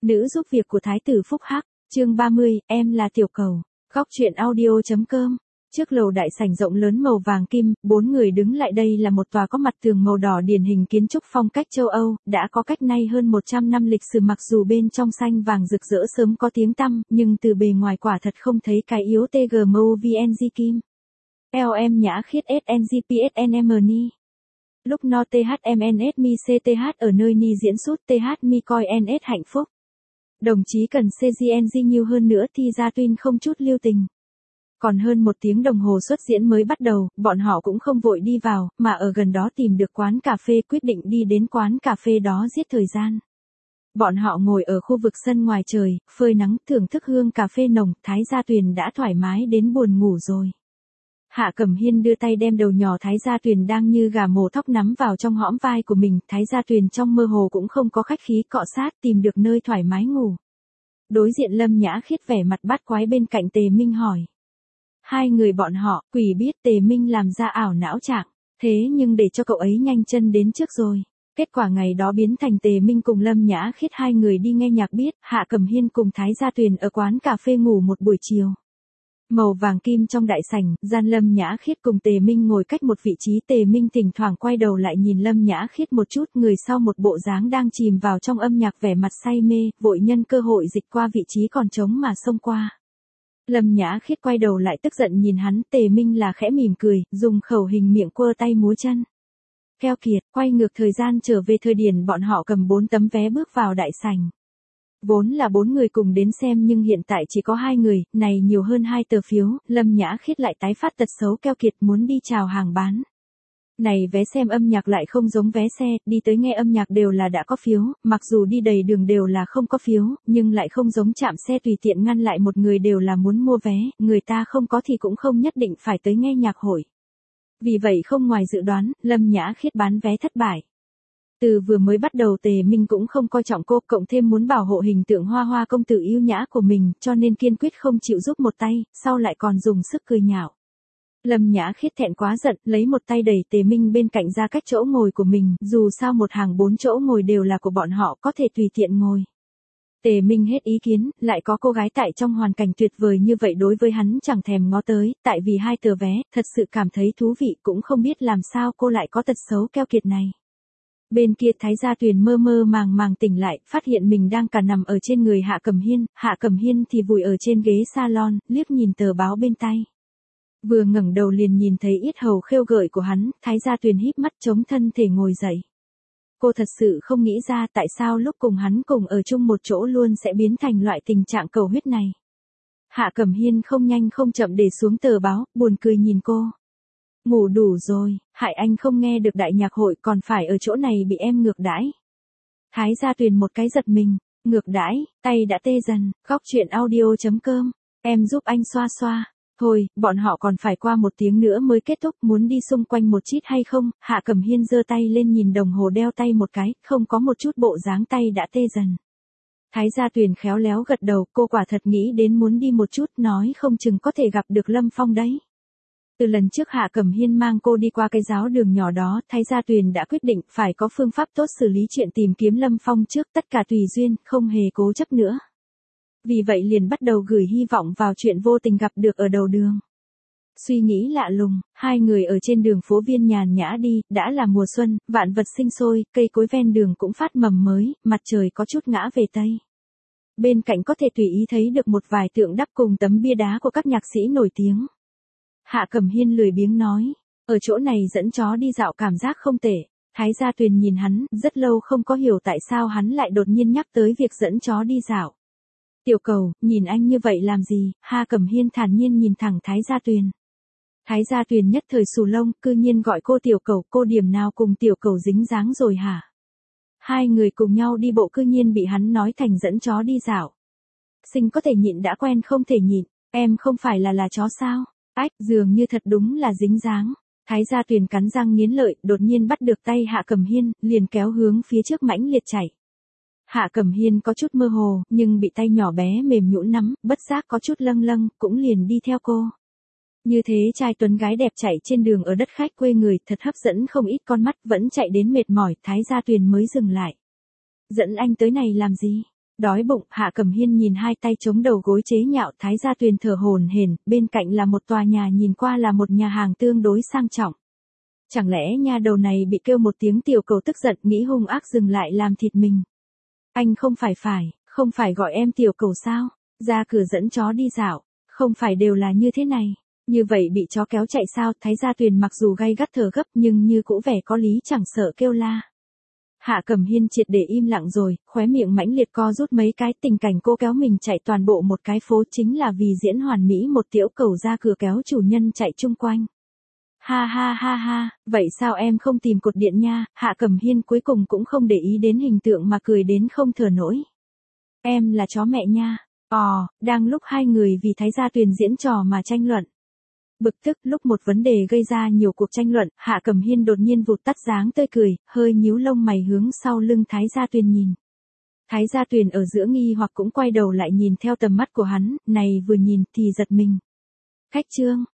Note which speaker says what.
Speaker 1: Nữ giúp việc của Thái tử Phúc Hắc, chương 30, em là Tiểu Cầu. Góc truyện audio.com. Trước lầu đại sảnh rộng lớn màu vàng kim, 4 người đứng lại. Đây là một tòa có mặt tường màu đỏ điển hình kiến trúc phong cách châu Âu, đã có cách nay hơn 100 năm lịch sử. Mặc dù bên trong xanh vàng rực rỡ sớm có tiếng tăm, nhưng từ bề ngoài quả thật không thấy cái yếu TGMOVNG kim. LM nhã khiết SNGPSNMNI. Lúc no THMNS mi CTH ở nơi ni diễn sút TH mi coi NS hạnh phúc. Đồng chí cần CGNG nhiều hơn nữa thì ra tuyên không chút lưu tình. Còn hơn 1 tiếng đồng hồ xuất diễn mới bắt đầu, bọn họ cũng không vội đi vào, mà ở gần đó tìm được quán cà phê, quyết định đi đến quán cà phê đó giết thời gian. Bọn họ ngồi ở khu vực sân ngoài trời, phơi nắng, thưởng thức hương cà phê nồng. Thái Gia Tuyền đã thoải mái đến buồn ngủ rồi. Hạ Cẩm Hiên đưa tay đem đầu nhỏ Thái Gia Tuyền đang như gà mổ thóc nắm vào trong hõm vai của mình. Thái Gia Tuyền trong mơ hồ cũng không có khách khí, cọ sát tìm được nơi thoải mái ngủ. Đối diện Lâm Nhã Khiết vẻ mặt bát quái bên cạnh Tề Minh hỏi. Hai người bọn họ, quỷ biết Tề Minh làm ra ảo não trạng, thế nhưng để cho cậu ấy nhanh chân đến trước rồi. Kết quả ngày đó biến thành Tề Minh cùng Lâm Nhã Khiết hai người đi nghe nhạc biết, Hạ Cẩm Hiên cùng Thái Gia Tuyền ở quán cà phê ngủ một buổi chiều. Màu vàng kim trong đại sảnh, gian Lâm Nhã Khiết cùng Tề Minh ngồi cách một vị trí. Tề Minh thỉnh thoảng quay đầu lại nhìn Lâm Nhã Khiết một chút, người sau một bộ dáng đang chìm vào trong âm nhạc vẻ mặt say mê, vội nhân cơ hội dịch qua vị trí còn trống mà xông qua. Lâm Nhã Khiết quay đầu lại tức giận nhìn hắn. Tề Minh là khẽ mỉm cười, dùng khẩu hình miệng quơ tay múa chân. Keo kiệt, quay ngược thời gian trở về thời điểm bọn họ cầm 4 tấm vé bước vào đại sảnh. Vốn là 4 người cùng đến xem nhưng hiện tại chỉ có 2 người, này nhiều hơn 2 tờ phiếu. Lâm Nhã Khiết lại tái phát tật xấu keo kiệt muốn đi chào hàng bán. Này vé xem âm nhạc lại không giống vé xe, đi tới nghe âm nhạc đều là đã có phiếu, mặc dù đi đầy đường đều là không có phiếu, nhưng lại không giống trạm xe tùy tiện ngăn lại một người đều là muốn mua vé, người ta không có thì cũng không nhất định phải tới nghe nhạc hội. Vì vậy không ngoài dự đoán, Lâm Nhã Khiết bán vé thất bại. Từ vừa mới bắt đầu Tề Minh cũng không coi trọng cô, cộng thêm muốn bảo hộ hình tượng hoa hoa công tử yêu nhã của mình, cho nên kiên quyết không chịu giúp một tay, sau lại còn dùng sức cười nhạo. Lâm Nhã Khiết thẹn quá giận, lấy một tay đẩy Tề Minh bên cạnh ra cách chỗ ngồi của mình, dù sao một hàng 4 chỗ ngồi đều là của bọn họ, có thể tùy tiện ngồi. Tề Minh hết ý kiến, lại có cô gái tại trong hoàn cảnh tuyệt vời như vậy đối với hắn chẳng thèm ngó tới, tại vì 2 tờ vé, thật sự cảm thấy thú vị, cũng không biết làm sao cô lại có tật xấu keo kiệt này. Bên kia Thái Gia Tuyền mơ mơ màng màng tỉnh lại, phát hiện mình đang cả nằm ở trên người Hạ Cẩm Hiên, Hạ Cẩm Hiên thì vùi ở trên ghế salon, liếc nhìn tờ báo bên tay. Vừa ngẩng đầu liền nhìn thấy yết hầu khêu gợi của hắn. Thái Gia Tuyền híp mắt chống thân thể ngồi dậy. Cô thật sự không nghĩ ra tại sao lúc cùng hắn cùng ở chung một chỗ luôn sẽ biến thành loại tình trạng cầu huyết này. Hạ Cẩm Hiên không nhanh không chậm để xuống tờ báo, buồn cười nhìn cô. Ngủ đủ rồi, hại anh không nghe được đại nhạc hội còn phải ở chỗ này bị em ngược đãi. Thái Gia Tuyền một cái giật mình, ngược đãi, tay đã tê dần. Góc truyện audio.com, em giúp anh xoa xoa. Thôi, bọn họ còn phải qua 1 tiếng nữa mới kết thúc, muốn đi xung quanh một chít hay không? Hạ Cẩm Hiên giơ tay lên nhìn đồng hồ đeo tay một cái, không có một chút bộ dáng tay đã tê dần. Thái Gia Tuyền khéo léo gật đầu, cô quả thật nghĩ đến muốn đi một chút, nói không chừng có thể gặp được Lâm Phong đấy. Từ lần trước Hạ Cẩm Hiên mang cô đi qua cái giáo đường nhỏ đó, Thái Gia Tuyền đã quyết định phải có phương pháp tốt xử lý chuyện tìm kiếm Lâm Phong trước, tất cả tùy duyên, không hề cố chấp nữa. Vì vậy liền bắt đầu gửi hy vọng vào chuyện vô tình gặp được ở đầu đường. Suy nghĩ lạ lùng, 2 người ở trên đường phố Viên nhàn nhã đi, đã là mùa xuân, vạn vật sinh sôi, cây cối ven đường cũng phát mầm mới, mặt trời có chút ngã về tây. Bên cạnh có thể tùy ý thấy được một vài tượng đắp cùng tấm bia đá của các nhạc sĩ nổi tiếng. Hạ Cẩm Hiên lười biếng nói, ở chỗ này dẫn chó đi dạo cảm giác không tệ. Thái Gia Tuyền nhìn hắn, rất lâu không có hiểu tại sao hắn lại đột nhiên nhắc tới việc dẫn chó đi dạo. Tiểu Cầu, nhìn anh như vậy làm gì? Hạ Cẩm Hiên thản nhiên nhìn thẳng Thái Gia Tuyền. Thái Gia Tuyền nhất thời xù lông, cư nhiên gọi cô Tiểu Cầu, cô điểm nào cùng Tiểu Cầu dính dáng rồi hả? 2 người cùng nhau đi bộ cư nhiên bị hắn nói thành dẫn chó đi dạo. Sinh có thể nhịn đã quen không thể nhịn, em không phải là chó sao? Ách, dường như thật đúng là dính dáng. Thái Gia Tuyền cắn răng nghiến lợi, đột nhiên bắt được tay Hạ Cẩm Hiên, liền kéo hướng phía trước mãnh liệt chạy. Hạ Cẩm Hiên có chút mơ hồ, nhưng bị tay nhỏ bé mềm nhũn nắm, bất giác có chút lâng lâng, cũng liền đi theo cô. Như thế trai tuấn gái đẹp chạy trên đường ở đất khách quê người, thật hấp dẫn không ít con mắt, vẫn chạy đến mệt mỏi, Thái Gia Tuyền mới dừng lại. Dẫn anh tới này làm gì? Đói bụng, Hạ Cẩm Hiên nhìn hai tay chống đầu gối chế nhạo, Thái Gia Tuyền thở hổn hển, bên cạnh là một tòa nhà nhìn qua là một nhà hàng tương đối sang trọng. Chẳng lẽ nha đầu này bị kêu một tiếng tiểu cầu tức giận, nghĩ hung ác dừng lại làm thịt mình. Anh không phải gọi em tiểu cầu sao? Ra cửa dẫn chó đi dạo, không phải đều là như thế này. Như vậy bị chó kéo chạy sao? Thái Gia Tuyền mặc dù gay gắt thở gấp nhưng như cũ vẻ có lý chẳng sợ kêu la. Hạ Cẩm Hiên triệt để im lặng rồi, khóe miệng mãnh liệt co rút mấy cái, tình cảnh cô kéo mình chạy toàn bộ một cái phố chính là vì diễn hoàn mỹ một tiểu cầu ra cửa kéo chủ nhân chạy chung quanh. Ha ha ha ha, vậy sao em không tìm cột điện nha? Hạ Cẩm Hiên cuối cùng cũng không để ý đến hình tượng mà cười đến không thở nổi. Em là chó mẹ nha. Đang lúc hai người vì Thái Gia Tuyền diễn trò mà tranh luận. Bực tức, lúc một vấn đề gây ra nhiều cuộc tranh luận, Hạ Cẩm Hiên đột nhiên vụt tắt dáng tươi cười, hơi nhíu lông mày hướng sau lưng Thái Gia Tuyền nhìn. Thái Gia Tuyền ở giữa nghi hoặc cũng quay đầu lại nhìn theo tầm mắt của hắn, này vừa nhìn thì giật mình. Khách trương,